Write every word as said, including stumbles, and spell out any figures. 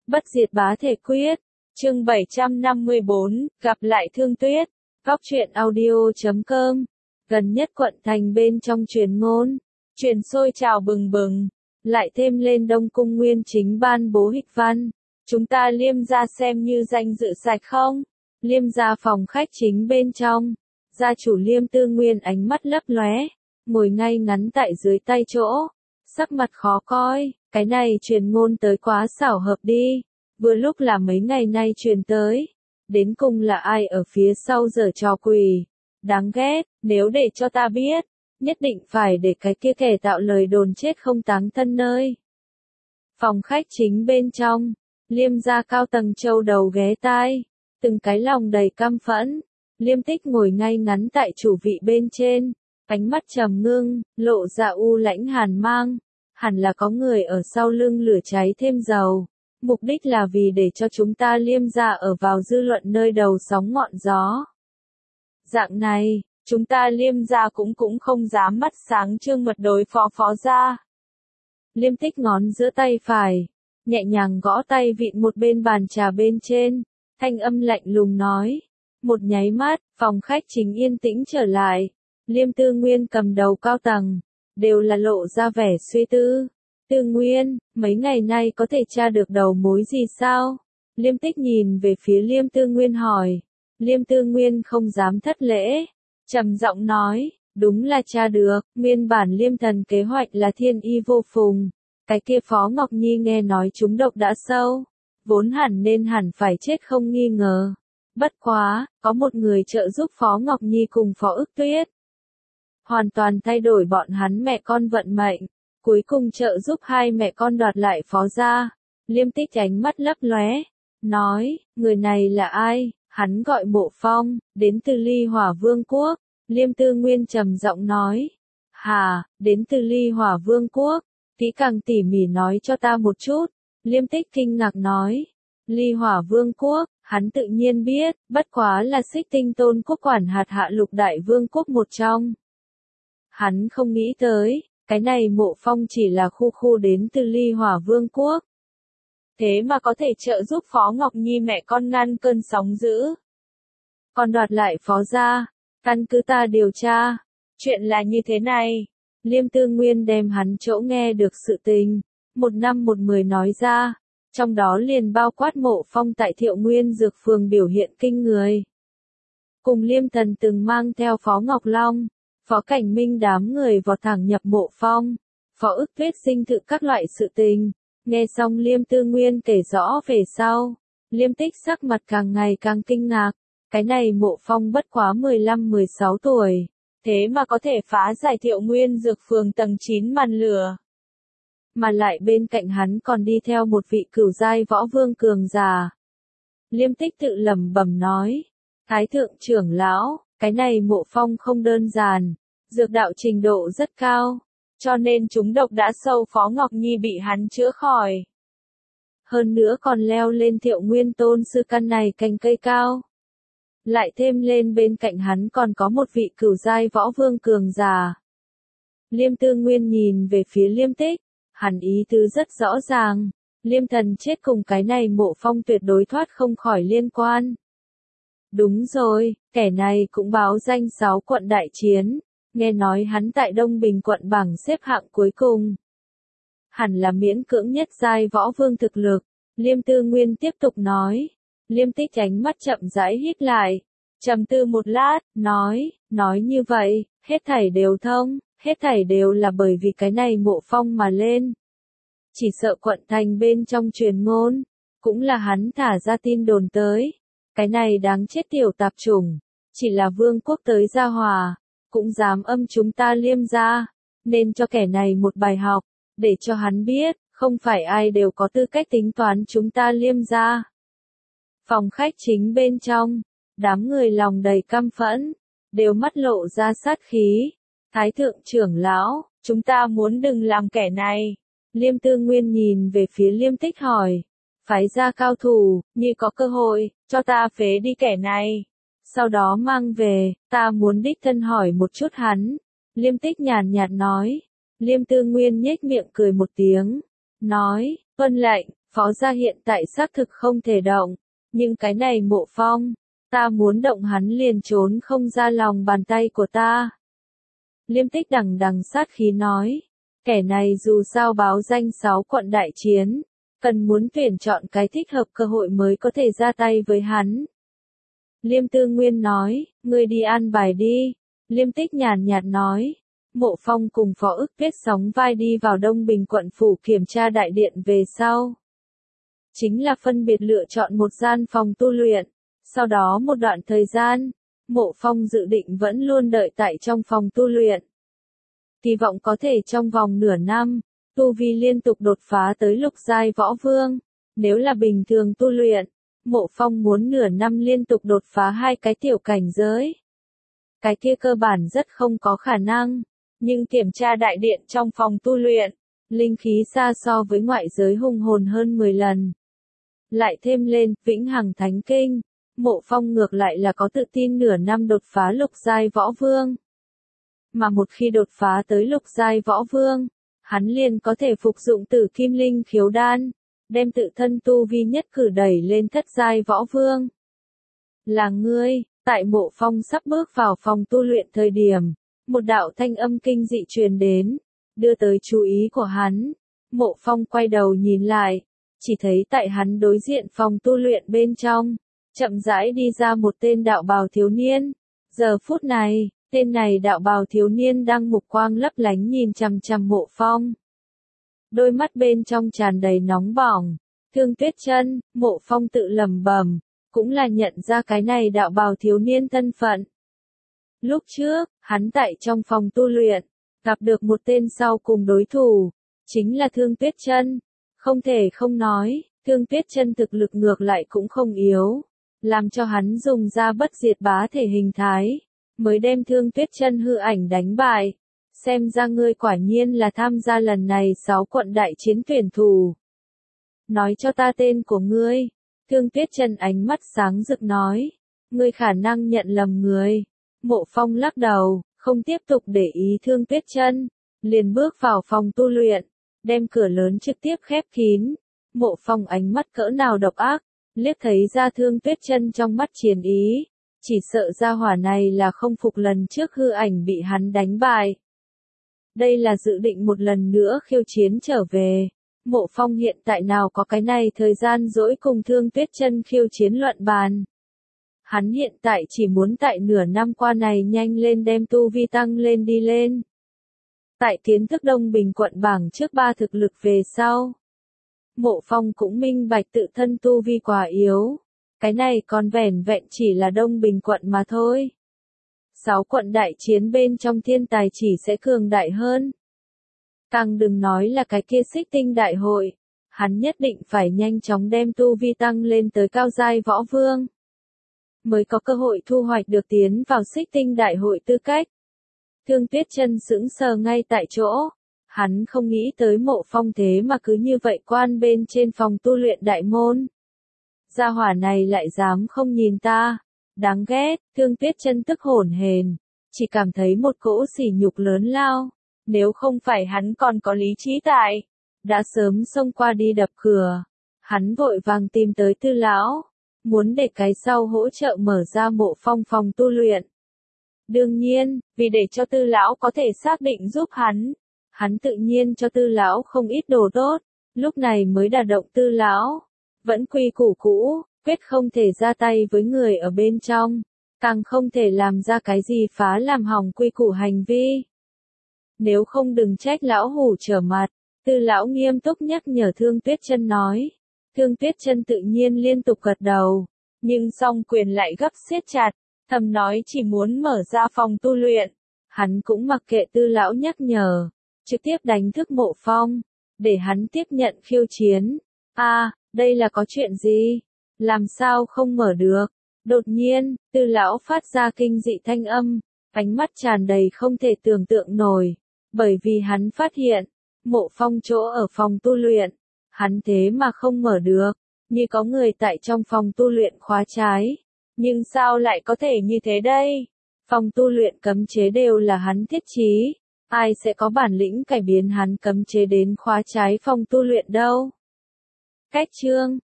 Bất diệt bá thể quyết. Chương bảy trăm năm mươi bốn, gặp lại Thương Tuyết. Góc truyện audio chấm com. Gần nhất quận thành bên trong truyền ngôn, truyền sôi trào bừng bừng, lại thêm lên Đông Cung Nguyên Chính ban bố hịch văn. Chúng ta Liêm gia xem như danh dự sạch không? Liêm gia phòng khách chính bên trong, gia chủ Liêm Tư Nguyên ánh mắt lấp lóe, ngồi ngay ngắn tại dưới tay chỗ, sắc mặt khó coi. Cái này truyền ngôn tới quá xảo hợp đi, vừa lúc là mấy ngày nay truyền tới, đến cùng là ai ở phía sau giở trò quỷ, đáng ghét. Nếu để cho ta biết, nhất định phải để cái kia kẻ tạo lời đồn chết không táng thân nơi. Phòng khách chính bên trong, Liêm gia cao tầng châu đầu ghé tai, từng cái lòng đầy căm phẫn. Liêm Tích ngồi ngay ngắn tại chủ vị bên trên, ánh mắt trầm ngưng, lộ ra u lãnh hàn mang. Hẳn là có người ở sau lưng lửa cháy thêm dầu, mục đích là vì để cho chúng ta Liêm gia ở vào dư luận nơi đầu sóng ngọn gió. Dạng này, chúng ta Liêm gia cũng cũng không dám mắt sáng trương mật đối phó Phó gia. Liêm Tích ngón giữa tay phải, nhẹ nhàng gõ tay vịn một bên bàn trà bên trên, thanh âm lạnh lùng nói. Một nháy mắt, phòng khách chính yên tĩnh trở lại. Liêm Tư Nguyên cầm đầu cao tầng, đều là lộ ra vẻ suy tư. Tư Nguyên, mấy ngày nay có thể tra được đầu mối gì sao? Liêm Tích nhìn về phía Liêm Tư Nguyên hỏi. Liêm Tư Nguyên không dám thất lễ, trầm giọng nói, đúng là tra được. Nguyên bản Liêm Thần kế hoạch là thiên y vô phùng, cái kia Phó Ngọc Nhi nghe nói trúng độc đã sâu, vốn hẳn nên hẳn phải chết không nghi ngờ. Bất quá, có một người trợ giúp Phó Ngọc Nhi cùng Phó Ức Tuyết, hoàn toàn thay đổi bọn hắn mẹ con vận mệnh, cuối cùng trợ giúp hai mẹ con đoạt lại Phó gia. Liêm Tích ánh mắt lấp lóe, nói, người này là ai? Hắn gọi Mộ Phong, đến từ Ly Hỏa Vương quốc. Liêm Tư Nguyên trầm giọng nói, hà, đến từ Ly Hỏa Vương quốc, kỹ càng tỉ mỉ nói cho ta một chút. Liêm Tích kinh ngạc nói, Ly Hỏa Vương quốc, hắn tự nhiên biết, bất quá là Xích Tinh Tôn quốc quản hạt hạ lục đại vương quốc một trong. Hắn không nghĩ tới, cái này Mộ Phong chỉ là khu khu đến từ Ly Hỏa Vương quốc. Thế mà có thể trợ giúp Phó Ngọc Nhi mẹ con ngăn cơn sóng dữ. Còn đoạt lại Phó gia, căn cứ ta điều tra, chuyện là như thế này. Liêm Tư Nguyên đem hắn chỗ nghe được sự tình, một năm một mười nói ra, trong đó liền bao quát Mộ Phong tại Thiệu Nguyên Dược Phường biểu hiện kinh người. Cùng Liêm Thần từng mang theo Phó Ngọc Long, Phó Cảnh Minh đám người vọt thẳng nhập Mộ Phong, Phó Ức Tuyết sinh thự các loại sự tình. Nghe xong Liêm Tư Nguyên kể rõ về sau, Liêm Tích sắc mặt càng ngày càng kinh ngạc. Cái này Mộ Phong bất quá mười lăm mười sáu tuổi, thế mà có thể phá giải Thiệu Nguyên Dược Phường tầng chín màn lửa. Mà lại bên cạnh hắn còn đi theo một vị cửu giai võ vương cường già. Liêm Tích tự lẩm bẩm nói, Thái thượng trưởng lão, cái này Mộ Phong không đơn giản, dược đạo trình độ rất cao, cho nên chúng độc đã sâu Phó Ngọc Nhi bị hắn chữa khỏi. Hơn nữa còn leo lên Thiệu Nguyên Tôn sư căn này cành cây cao. Lại thêm lên bên cạnh hắn còn có một vị cửu giai võ vương cường già. Liêm Tư Nguyên nhìn về phía Liêm Tích, hắn ý tứ rất rõ ràng, Liêm Thần chết cùng cái này Mộ Phong tuyệt đối thoát không khỏi liên quan. Đúng rồi, kẻ này cũng báo danh sáu quận đại chiến, nghe nói hắn tại Đông Bình quận bảng xếp hạng cuối cùng. Hẳn là miễn cưỡng nhất giai võ vương thực lực. Liêm Tư Nguyên tiếp tục nói. Liêm Tích ánh mắt chậm rãi hít lại, trầm tư một lát, nói, nói như vậy, hết thảy đều thông, hết thảy đều là bởi vì cái này Mộ Phong mà lên. Chỉ sợ quận thành bên trong truyền ngôn, cũng là hắn thả ra tin đồn tới. Cái này đáng chết tiểu tạp chủng, chỉ là vương quốc tới gia hòa, cũng dám âm chúng ta Liêm gia, nên cho kẻ này một bài học, để cho hắn biết, không phải ai đều có tư cách tính toán chúng ta Liêm gia. Phòng khách chính bên trong, đám người lòng đầy căm phẫn, đều mắt lộ ra sát khí. Thái thượng trưởng lão, chúng ta muốn đừng làm kẻ này. Liêm Tư Nguyên nhìn về phía Liêm Tích hỏi, phái ra cao thủ, như có cơ hội, cho ta phế đi kẻ này. Sau đó mang về, ta muốn đích thân hỏi một chút hắn. Liêm Tích nhàn nhạt nói. Liêm Tư Nguyên nhếch miệng cười một tiếng, nói, tuân lệnh. Phó gia hiện tại xác thực không thể động, nhưng cái này Mộ Phong, ta muốn động hắn liền trốn không ra lòng bàn tay của ta. Liêm Tích đằng đằng sát khí nói, kẻ này dù sao báo danh sáu quận đại chiến, cần muốn tuyển chọn cái thích hợp cơ hội mới có thể ra tay với hắn. Liêm Tư Nguyên nói, ngươi đi an bài đi. Liêm Tích nhàn nhạt nói, Mộ Phong cùng Phó Ức Tuyết sóng vai đi vào Đông Bình quận phủ kiểm tra đại điện về sau. Chính là phân biệt lựa chọn một gian phòng tu luyện, sau đó một đoạn thời gian, Mộ Phong dự định vẫn luôn đợi tại trong phòng tu luyện. Kỳ vọng có thể trong vòng nửa năm, tu vi liên tục đột phá tới lục giai võ vương. Nếu là bình thường tu luyện, Mộ Phong muốn nửa năm liên tục đột phá hai cái tiểu cảnh giới. Cái kia cơ bản rất không có khả năng, nhưng kiểm tra đại điện trong phòng tu luyện, linh khí xa so với ngoại giới hùng hồn hơn mười lần. Lại thêm lên, Vĩnh Hằng Thánh Kinh, Mộ Phong ngược lại là có tự tin nửa năm đột phá lục giai võ vương. Mà một khi đột phá tới lục giai võ vương, hắn liền có thể phục dụng Tử Kim Linh Khiếu Đan, đem tự thân tu vi nhất cử đẩy lên thất giai võ vương. Là ngươi, tại Mộ Phong sắp bước vào phòng tu luyện thời điểm, một đạo thanh âm kinh dị truyền đến, đưa tới chú ý của hắn. Mộ Phong quay đầu nhìn lại, chỉ thấy tại hắn đối diện phòng tu luyện bên trong, chậm rãi đi ra một tên đạo bào thiếu niên. Giờ phút này, tên này đạo bào thiếu niên đang mục quang lấp lánh nhìn chằm chằm Mộ Phong. Đôi mắt bên trong tràn đầy nóng bỏng. Thương Tuyết Chân, Mộ Phong tự lẩm bẩm, cũng là nhận ra cái này đạo bào thiếu niên thân phận. Lúc trước, hắn tại trong phòng tu luyện, gặp được một tên sau cùng đối thủ, chính là Thương Tuyết Chân. Không thể không nói, Thương Tuyết Chân thực lực ngược lại cũng không yếu, làm cho hắn dùng ra bất diệt bá thể hình thái, mới đem Thương Tuyết Chân hư ảnh đánh bại. Xem ra ngươi quả nhiên là tham gia lần này sáu quận đại chiến tuyển thủ. Nói cho ta tên của ngươi. Thương Tuyết Chân ánh mắt sáng rực nói, ngươi khả năng nhận lầm người. Mộ Phong lắc đầu, không tiếp tục để ý Thương Tuyết Chân, liền bước vào phòng tu luyện, đem cửa lớn trực tiếp khép kín. Mộ Phong ánh mắt cỡ nào độc ác, liếc thấy ra Thương Tuyết Chân trong mắt chiến ý, chỉ sợ gia hỏa này là không phục lần trước hư ảnh bị hắn đánh bại. Đây là dự định một lần nữa khiêu chiến trở về. Mộ Phong hiện tại nào có cái này thời gian dỗi cùng Thương Tuyết Chân khiêu chiến luận bàn. Hắn hiện tại chỉ muốn tại nửa năm qua này nhanh lên đem tu vi tăng lên đi lên. Tại kiến thức Đông Bình quận bảng trước ba thực lực về sau. Mộ Phong cũng minh bạch tự thân tu vi quá yếu. Cái này còn vẻn vẹn chỉ là Đông Bình quận mà thôi. Sáu quận đại chiến bên trong thiên tài chỉ sẽ cường đại hơn. Càng đừng nói là cái kia Xích Tinh đại hội, hắn nhất định phải nhanh chóng đem tu vi tăng lên tới cao giai võ vương, mới có cơ hội thu hoạch được tiến vào Xích Tinh đại hội tư cách. Thương Tuyết Chân sững sờ ngay tại chỗ, hắn không nghĩ tới Mộ Phong thế mà cứ như vậy quan bên trên phòng tu luyện đại môn. Gia hỏa này lại dám không nhìn ta, đáng ghét. Thương Tuyết Chân tức hổn hển, chỉ cảm thấy một cỗ sỉ nhục lớn lao. Nếu không phải hắn còn có lý trí tại, đã sớm xông qua đi đập cửa. Hắn vội vàng tìm tới Tư lão, muốn để cái sau hỗ trợ mở ra Mộ Phong phòng tu luyện. Đương nhiên, vì để cho Tư lão có thể xác định giúp hắn, hắn tự nhiên cho Tư lão không ít đồ tốt, lúc này mới đả động Tư lão. Vẫn quy củ cũ, quyết không thể ra tay với người ở bên trong, càng không thể làm ra cái gì phá làm hỏng quy củ hành vi. Nếu không đừng trách lão hủ trở mặt. Tư lão nghiêm túc nhắc nhở Thương Tuyết Chân nói. Thương Tuyết Chân tự nhiên liên tục gật đầu, nhưng song quyền lại gấp siết chặt, thầm nói chỉ muốn mở ra phòng tu luyện. Hắn cũng mặc kệ Tư lão nhắc nhở, trực tiếp đánh thức Mộ Phong, để hắn tiếp nhận khiêu chiến. A, à, đây là có chuyện gì? Làm sao không mở được? Đột nhiên, Tư lão phát ra kinh dị thanh âm, ánh mắt tràn đầy không thể tưởng tượng nổi. Bởi vì hắn phát hiện, Mộ Phong chỗ ở phòng tu luyện, hắn thế mà không mở được, như có người tại trong phòng tu luyện khóa trái. Nhưng sao lại có thể như thế đây? Phòng tu luyện cấm chế đều là hắn thiết trí, ai sẽ có bản lĩnh cải biến hắn cấm chế đến khóa trái phòng tu luyện đâu? Cách chương